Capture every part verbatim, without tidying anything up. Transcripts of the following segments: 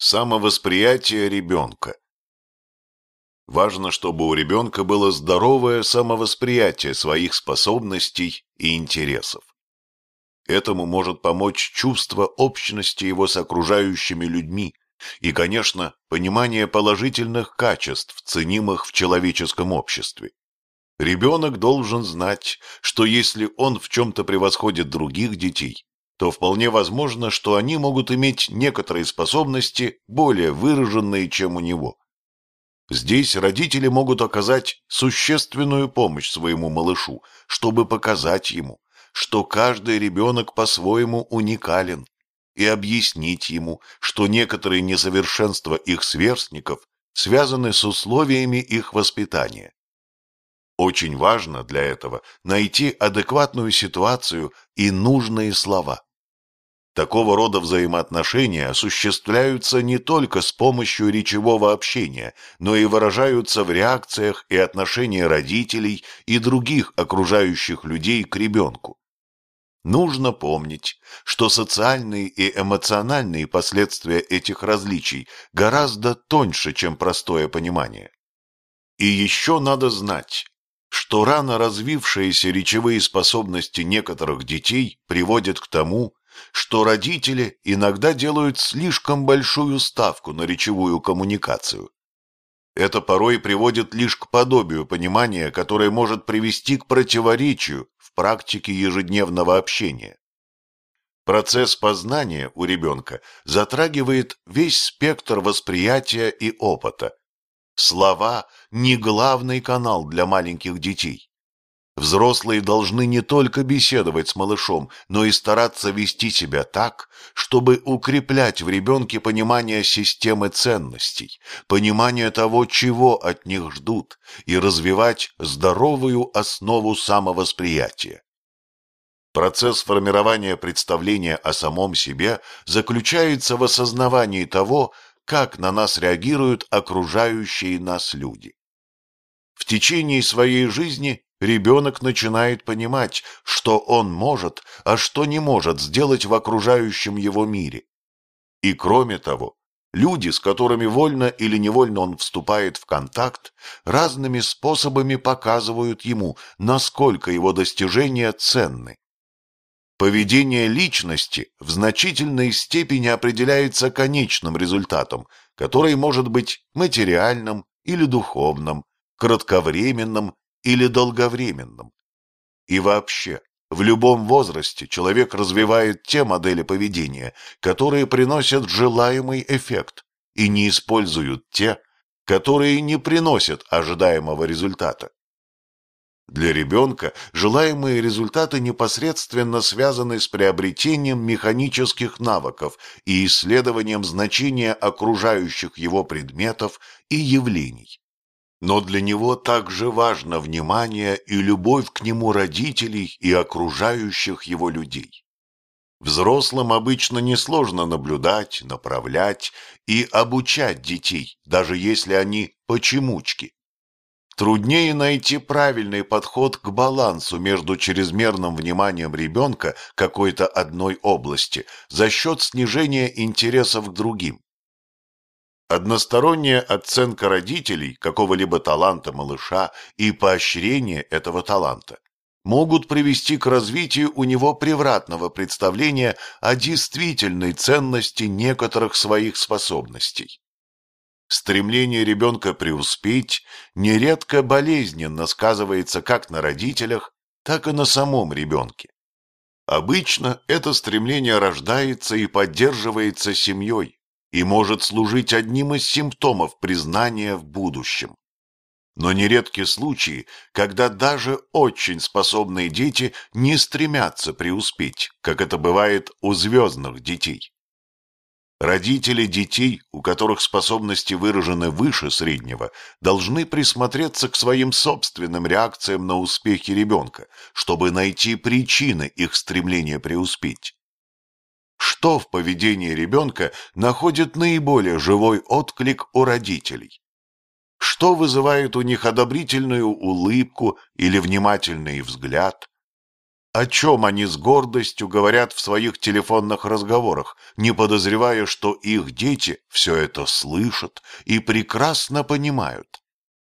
Самовосприятие ребенка. Важно, чтобы у ребенка было здоровое самовосприятие своих способностей и интересов. Этому может помочь чувство общности его с окружающими людьми и, конечно, понимание положительных качеств, ценимых в человеческом обществе. Ребенок должен знать, что если он в чем-то превосходит других детей, то вполне возможно, что они могут иметь некоторые способности более выраженные, чем у него. Здесь родители могут оказать существенную помощь своему малышу, чтобы показать ему, что каждый ребенок по-своему уникален, и объяснить ему, что некоторые несовершенства их сверстников связаны с условиями их воспитания. Очень важно для этого найти адекватную ситуацию и нужные слова. Такого рода взаимоотношения осуществляются не только с помощью речевого общения, но и выражаются в реакциях и отношении родителей и других окружающих людей к ребенку. Нужно помнить, что социальные и эмоциональные последствия этих различий гораздо тоньше, чем простое понимание. И еще надо знать, что рано развившиеся речевые способности некоторых детей приводят к тому, что родители иногда делают слишком большую ставку на речевую коммуникацию. Это порой приводит лишь к подобию понимания, которое может привести к противоречию в практике ежедневного общения. Процесс познания у ребенка затрагивает весь спектр восприятия и опыта. Слова – не главный канал для маленьких детей. Взрослые должны не только беседовать с малышом, но и стараться вести себя так, чтобы укреплять в ребенке понимание системы ценностей, понимание того, чего от них ждут, и развивать здоровую основу самовосприятия. Процесс формирования представления о самом себе заключается в осознавании того, как на нас реагируют окружающие нас люди. В течение своей жизни ребенок начинает понимать, что он может, а что не может сделать в окружающем его мире. И кроме того, люди, с которыми вольно или невольно он вступает в контакт, разными способами показывают ему, насколько его достижения ценны. Поведение личности в значительной степени определяется конечным результатом, который может быть материальным или духовным, кратковременным или долговременным. И вообще, в любом возрасте человек развивает те модели поведения, которые приносят желаемый эффект, и не используют те, которые не приносят ожидаемого результата. Для ребенка желаемые результаты непосредственно связаны с приобретением механических навыков и исследованием значения окружающих его предметов и явлений. Но для него также важно внимание и любовь к нему родителей и окружающих его людей. Взрослым обычно несложно наблюдать, направлять и обучать детей, даже если они почемучки. Труднее найти правильный подход к балансу между чрезмерным вниманием ребенка какой-то одной области за счет снижения интересов к другим. Односторонняя оценка родителей какого-либо таланта малыша и поощрение этого таланта могут привести к развитию у него превратного представления о действительной ценности некоторых своих способностей. Стремление ребенка преуспеть нередко болезненно сказывается как на родителях, так и на самом ребенке. Обычно это стремление рождается и поддерживается семьей и может служить одним из симптомов признания в будущем. Но нередки случаи, когда даже очень способные дети не стремятся преуспеть, как это бывает у звездных детей. Родители детей, у которых способности выражены выше среднего, должны присмотреться к своим собственным реакциям на успехи ребенка, чтобы найти причины их стремления преуспеть. Что в поведении ребенка находит наиболее живой отклик у родителей? Что вызывает у них одобрительную улыбку или внимательный взгляд? О чем они с гордостью говорят в своих телефонных разговорах, не подозревая, что их дети все это слышат и прекрасно понимают.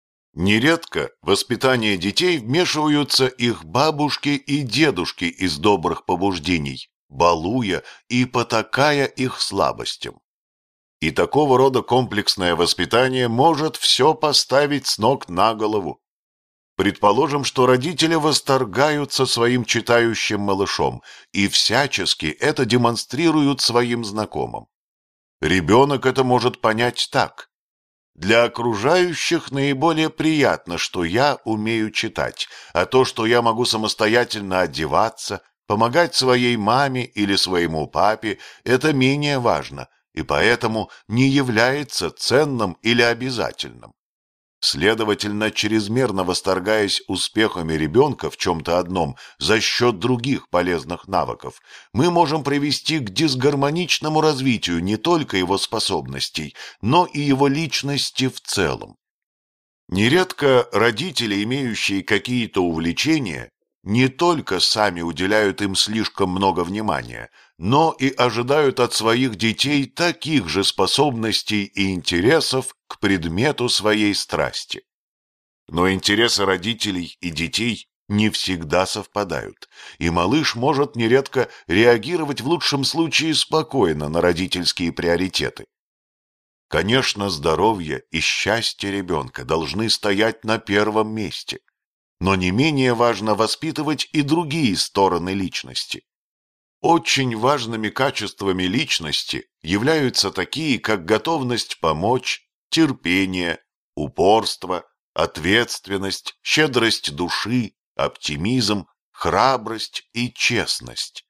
Нередко в воспитание детей вмешиваются их бабушки и дедушки из добрых побуждений, балуя и потакая их слабостям. И такого рода комплексное воспитание может все поставить с ног на голову. Предположим, что родители восторгаются своим читающим малышом и всячески это демонстрируют своим знакомым. Ребенок это может понять так. Для окружающих наиболее приятно, что я умею читать, а то, что я могу самостоятельно одеваться, помогать своей маме или своему папе, это менее важно и поэтому не является ценным или обязательным. Следовательно, чрезмерно восторгаясь успехами ребенка в чем-то одном за счет других полезных навыков, мы можем привести к дисгармоничному развитию не только его способностей, но и его личности в целом. Нередко родители, имеющие какие-то увлечения, не только сами уделяют им слишком много внимания, но и ожидают от своих детей таких же способностей и интересов к предмету своей страсти. Но интересы родителей и детей не всегда совпадают, и малыш может нередко реагировать в лучшем случае спокойно на родительские приоритеты. Конечно, здоровье и счастье ребенка должны стоять на первом месте, но не менее важно воспитывать и другие стороны личности. Очень важными качествами личности являются такие, как готовность помочь, терпение, упорство, ответственность, щедрость души, оптимизм, храбрость и честность.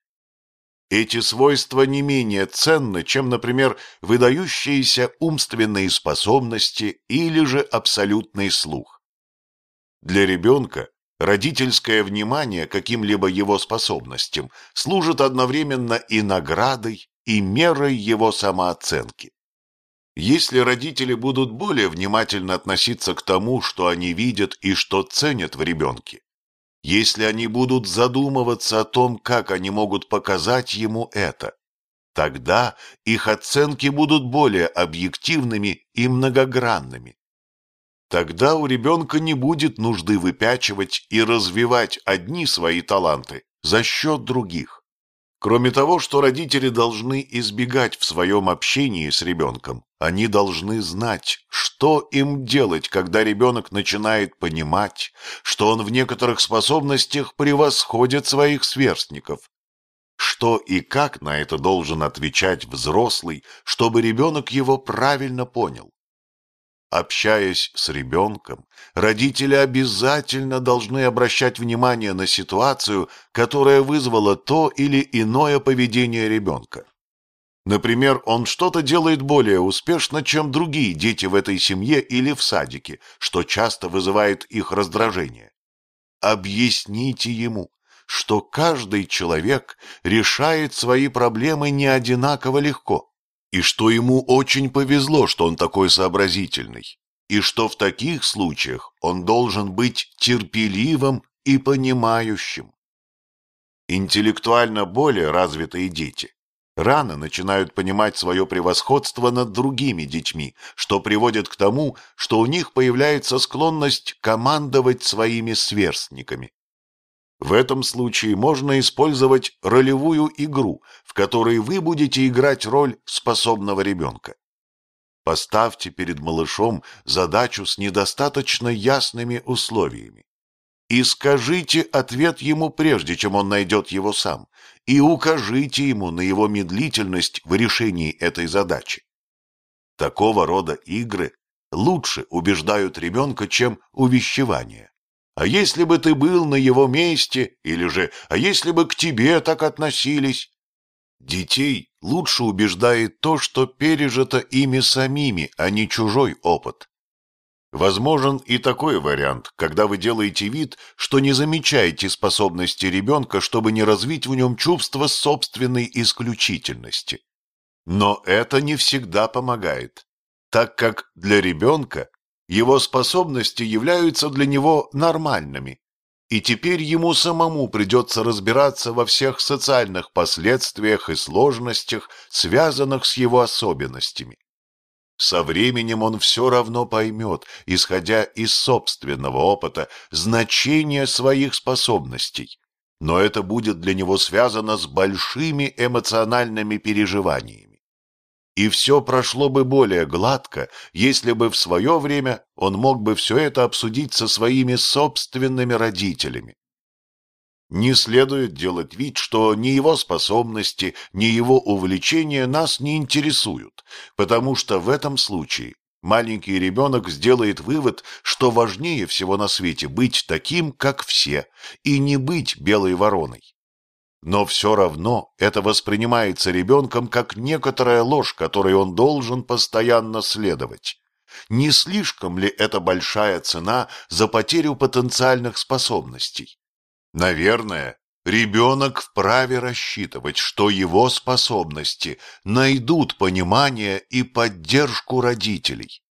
Эти свойства не менее ценны, чем, например, выдающиеся умственные способности или же абсолютный слух. Для ребенка родительское внимание к каким-либо его способностям служит одновременно и наградой, и мерой его самооценки. Если родители будут более внимательно относиться к тому, что они видят и что ценят в ребенке, если они будут задумываться о том, как они могут показать ему это, тогда их оценки будут более объективными и многогранными. Тогда у ребенка не будет нужды выпячивать и развивать одни свои таланты за счет других. Кроме того, что родители должны избегать в своем общении с ребенком, они должны знать, что им делать, когда ребенок начинает понимать, что он в некоторых способностях превосходит своих сверстников. Что и как на это должен отвечать взрослый, чтобы ребенок его правильно понял. Общаясь с ребенком, родители обязательно должны обращать внимание на ситуацию, которая вызвала то или иное поведение ребенка. Например, он что-то делает более успешно, чем другие дети в этой семье или в садике, что часто вызывает их раздражение. Объясните ему, что каждый человек решает свои проблемы не одинаково легко, и что ему очень повезло, что он такой сообразительный, и что в таких случаях он должен быть терпеливым и понимающим. Интеллектуально более развитые дети рано начинают понимать свое превосходство над другими детьми, что приводит к тому, что у них появляется склонность командовать своими сверстниками. В этом случае можно использовать ролевую игру, в которой вы будете играть роль способного ребенка. Поставьте перед малышом задачу с недостаточно ясными условиями. И скажите ответ ему прежде, чем он найдет его сам, и укажите ему на его медлительность в решении этой задачи. Такого рода игры лучше убеждают ребенка, чем увещевание. А если бы ты был на его месте, или же, а если бы к тебе так относились? Детей лучше убеждает то, что пережито ими самими, а не чужой опыт. Возможен и такой вариант, когда вы делаете вид, что не замечаете способности ребенка, чтобы не развить в нем чувство собственной исключительности. Но это не всегда помогает, так как для ребенка его способности являются для него нормальными, И теперь ему самому придется разбираться во всех социальных последствиях и сложностях, связанных с его особенностями. Со временем он все равно поймет, исходя из собственного опыта, значение своих способностей, но это будет для него связано с большими эмоциональными переживаниями. И все прошло бы более гладко, если бы в свое время он мог бы все это обсудить со своими собственными родителями. Не следует делать вид, что ни его способности, ни его увлечения нас не интересуют, потому что в этом случае маленький ребенок сделает вывод, что важнее всего на свете быть таким, как все, и не быть белой вороной. Но все равно это воспринимается ребенком как некоторая ложь, которой он должен постоянно следовать. Не слишком ли это большая цена за потерю потенциальных способностей? Наверное, ребенок вправе рассчитывать, что его способности найдут понимание и поддержку родителей.